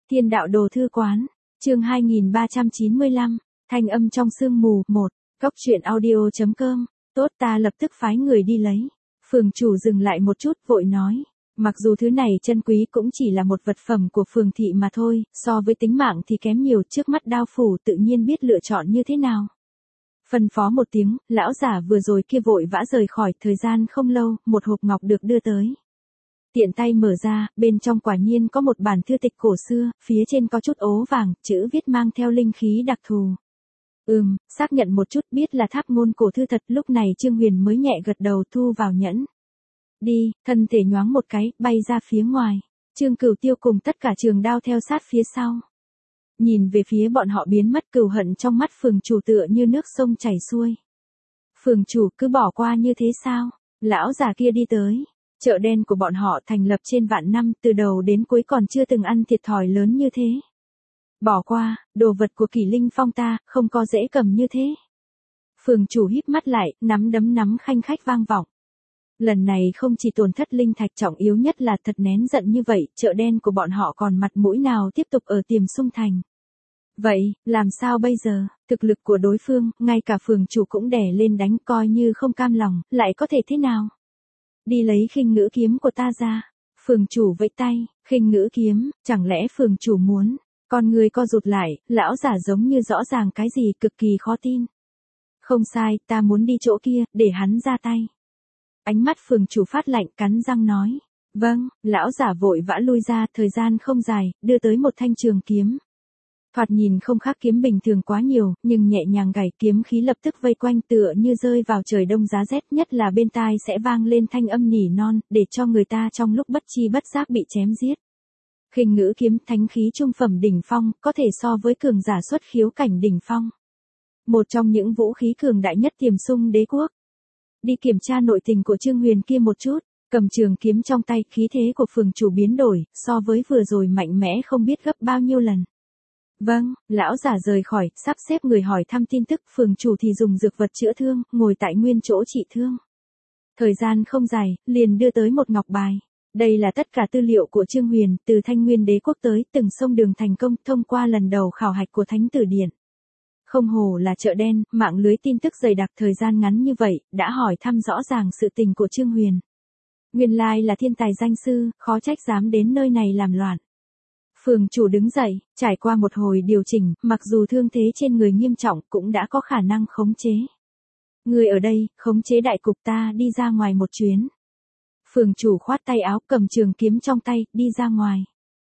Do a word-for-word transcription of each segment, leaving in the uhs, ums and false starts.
Thiên đạo đồ thư quán, chương hai nghìn ba trăm chín mươi lăm, thanh âm trong sương mù, một, góc truyện audio chấm com, tốt ta lập tức phái người đi lấy. Phường chủ dừng lại một chút vội nói, mặc dù thứ này chân quý cũng chỉ là một vật phẩm của phường thị mà thôi, so với tính mạng thì kém nhiều, trước mắt đao phủ tự nhiên biết lựa chọn như thế nào. Phân phó một tiếng, lão giả vừa rồi kia vội vã rời khỏi, thời gian không lâu, một hộp ngọc được đưa tới. Tiện tay mở ra, bên trong quả nhiên có một bản thư tịch cổ xưa, phía trên có chút ố vàng, chữ viết mang theo linh khí đặc thù. Ừm, xác nhận một chút biết là tháp ngôn cổ thư thật, lúc này Trương Huyền mới nhẹ gật đầu thu vào nhẫn. Đi, thân thể nhoáng một cái, bay ra phía ngoài. Trương Cửu Tiêu cùng tất cả trường đao theo sát phía sau. Nhìn về phía bọn họ biến mất, cừu hận trong mắt phường chủ tựa như nước sông chảy xuôi. Phường chủ cứ bỏ qua như thế sao? Lão già kia đi tới. Chợ đen của bọn họ thành lập trên vạn năm, từ đầu đến cuối còn chưa từng ăn thiệt thòi lớn như thế. Bỏ qua, đồ vật của Kỷ Linh Phong ta, không có dễ cầm như thế. Phường chủ híp mắt lại, nắm đấm nắm khanh khách vang vọng. Lần này không chỉ tổn thất linh thạch, trọng yếu nhất là thật nén giận như vậy, chợ đen của bọn họ còn mặt mũi nào tiếp tục ở Tiềm Sung Thành. Vậy, làm sao bây giờ, thực lực của đối phương, ngay cả phường chủ cũng đè lên đánh, coi như không cam lòng, lại có thể thế nào? Đi lấy khinh ngữ kiếm của ta ra. Phường chủ vẫy tay, khinh ngữ kiếm, chẳng lẽ phường chủ muốn? Con người co rụt lại, lão giả giống như rõ ràng cái gì cực kỳ khó tin. Không sai, ta muốn đi chỗ kia, để hắn ra tay. Ánh mắt phường chủ phát lạnh, cắn răng nói. Vâng, lão giả vội vã lui ra, thời gian không dài, đưa tới một thanh trường kiếm. Thoạt nhìn không khác kiếm bình thường quá nhiều, nhưng nhẹ nhàng gảy, kiếm khí lập tức vây quanh tựa như rơi vào trời đông giá rét, nhất là bên tai sẽ vang lên thanh âm nỉ non, để cho người ta trong lúc bất chi bất giác bị chém giết. Khinh ngữ kiếm, thánh khí trung phẩm đỉnh phong, có thể so với cường giả xuất khiếu cảnh đỉnh phong. Một trong những vũ khí cường đại nhất Tiềm Sung đế quốc. Đi kiểm tra nội tình của Trương Huyền kia một chút, cầm trường kiếm trong tay, khí thế của phường chủ biến đổi, so với vừa rồi mạnh mẽ không biết gấp bao nhiêu lần. Vâng, lão giả rời khỏi, sắp xếp người hỏi thăm tin tức, phường chủ thì dùng dược vật chữa thương, ngồi tại nguyên chỗ trị thương. Thời gian không dài, liền đưa tới một ngọc bài. Đây là tất cả tư liệu của Trương Huyền, từ Thanh Nguyên đế quốc tới từng sông đường thành công, thông qua lần đầu khảo hạch của Thánh Tử Điện. Không hổ là chợ đen, mạng lưới tin tức dày đặc, thời gian ngắn như vậy, đã hỏi thăm rõ ràng sự tình của Trương Huyền. Nguyên lai là thiên tài danh sư, khó trách dám đến nơi này làm loạn. Phường chủ đứng dậy, trải qua một hồi điều chỉnh, mặc dù thương thế trên người nghiêm trọng cũng đã có khả năng khống chế. Người ở đây, khống chế đại cục, ta đi ra ngoài một chuyến. Phường chủ khoát tay áo, cầm trường kiếm trong tay, đi ra ngoài.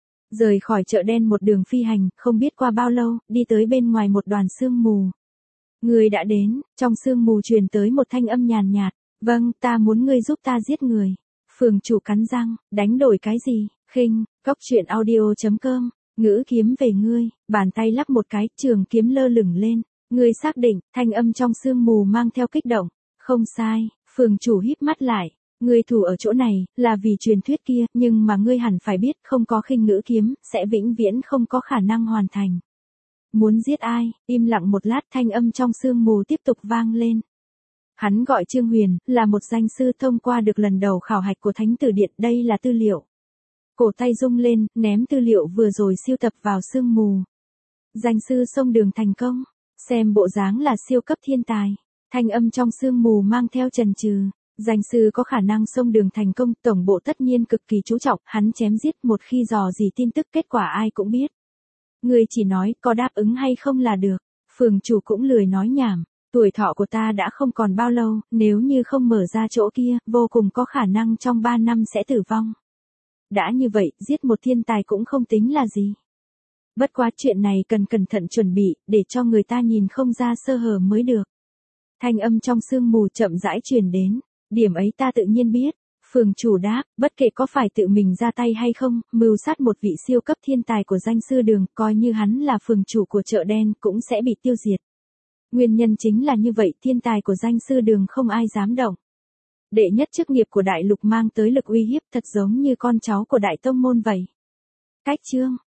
Rời khỏi chợ đen một đường phi hành, không biết qua bao lâu, đi tới bên ngoài một đoàn sương mù. Người đã đến, trong sương mù truyền tới một thanh âm nhàn nhạt. Vâng, ta muốn ngươi giúp ta giết người. Phường chủ cắn răng, đánh đổi cái gì? Khinh, góc truyện audio chấm com, ngữ kiếm về ngươi, bàn tay lắc một cái, trường kiếm lơ lửng lên. Ngươi xác định, thanh âm trong sương mù mang theo kích động. Không sai, phường chủ híp mắt lại. Ngươi thủ ở chỗ này, là vì truyền thuyết kia, nhưng mà ngươi hẳn phải biết, không có khinh ngữ kiếm, sẽ vĩnh viễn không có khả năng hoàn thành. Muốn giết ai? Im lặng một lát, thanh âm trong sương mù tiếp tục vang lên. Hắn gọi Trương Huyền, là một danh sư, thông qua được lần đầu khảo hạch của Thánh Tử Điện, đây là tư liệu. Cổ tay rung lên, ném tư liệu vừa rồi siêu tập vào sương mù. Danh sư sông đường thành công, xem bộ dáng là siêu cấp thiên tài. Thanh âm trong sương mù mang theo chần chừ. Danh sư có khả năng sông đường thành công, tổng bộ tất nhiên cực kỳ chú trọng, hắn chém giết, một khi dò gì tin tức, kết quả ai cũng biết. Người chỉ nói, có đáp ứng hay không là được. Phường chủ cũng lười nói nhảm. Tuổi thọ của ta đã không còn bao lâu, nếu như không mở ra chỗ kia, vô cùng có khả năng trong ba năm sẽ tử vong. Đã như vậy, giết một thiên tài cũng không tính là gì. Bất quá chuyện này cần cẩn thận chuẩn bị, để cho người ta nhìn không ra sơ hở mới được. Thanh âm trong sương mù chậm rãi truyền đến. Điểm ấy ta tự nhiên biết. Phường chủ đáp, bất kể có phải tự mình ra tay hay không, mưu sát một vị siêu cấp thiên tài của danh sư đường, coi như hắn là phường chủ của chợ đen, cũng sẽ bị tiêu diệt. Nguyên nhân chính là như vậy, thiên tài của danh sư đường không ai dám động. Đệ nhất chức nghiệp của đại lục mang tới lực uy hiếp, thật giống như con cháu của đại tông môn vậy. Cách chương,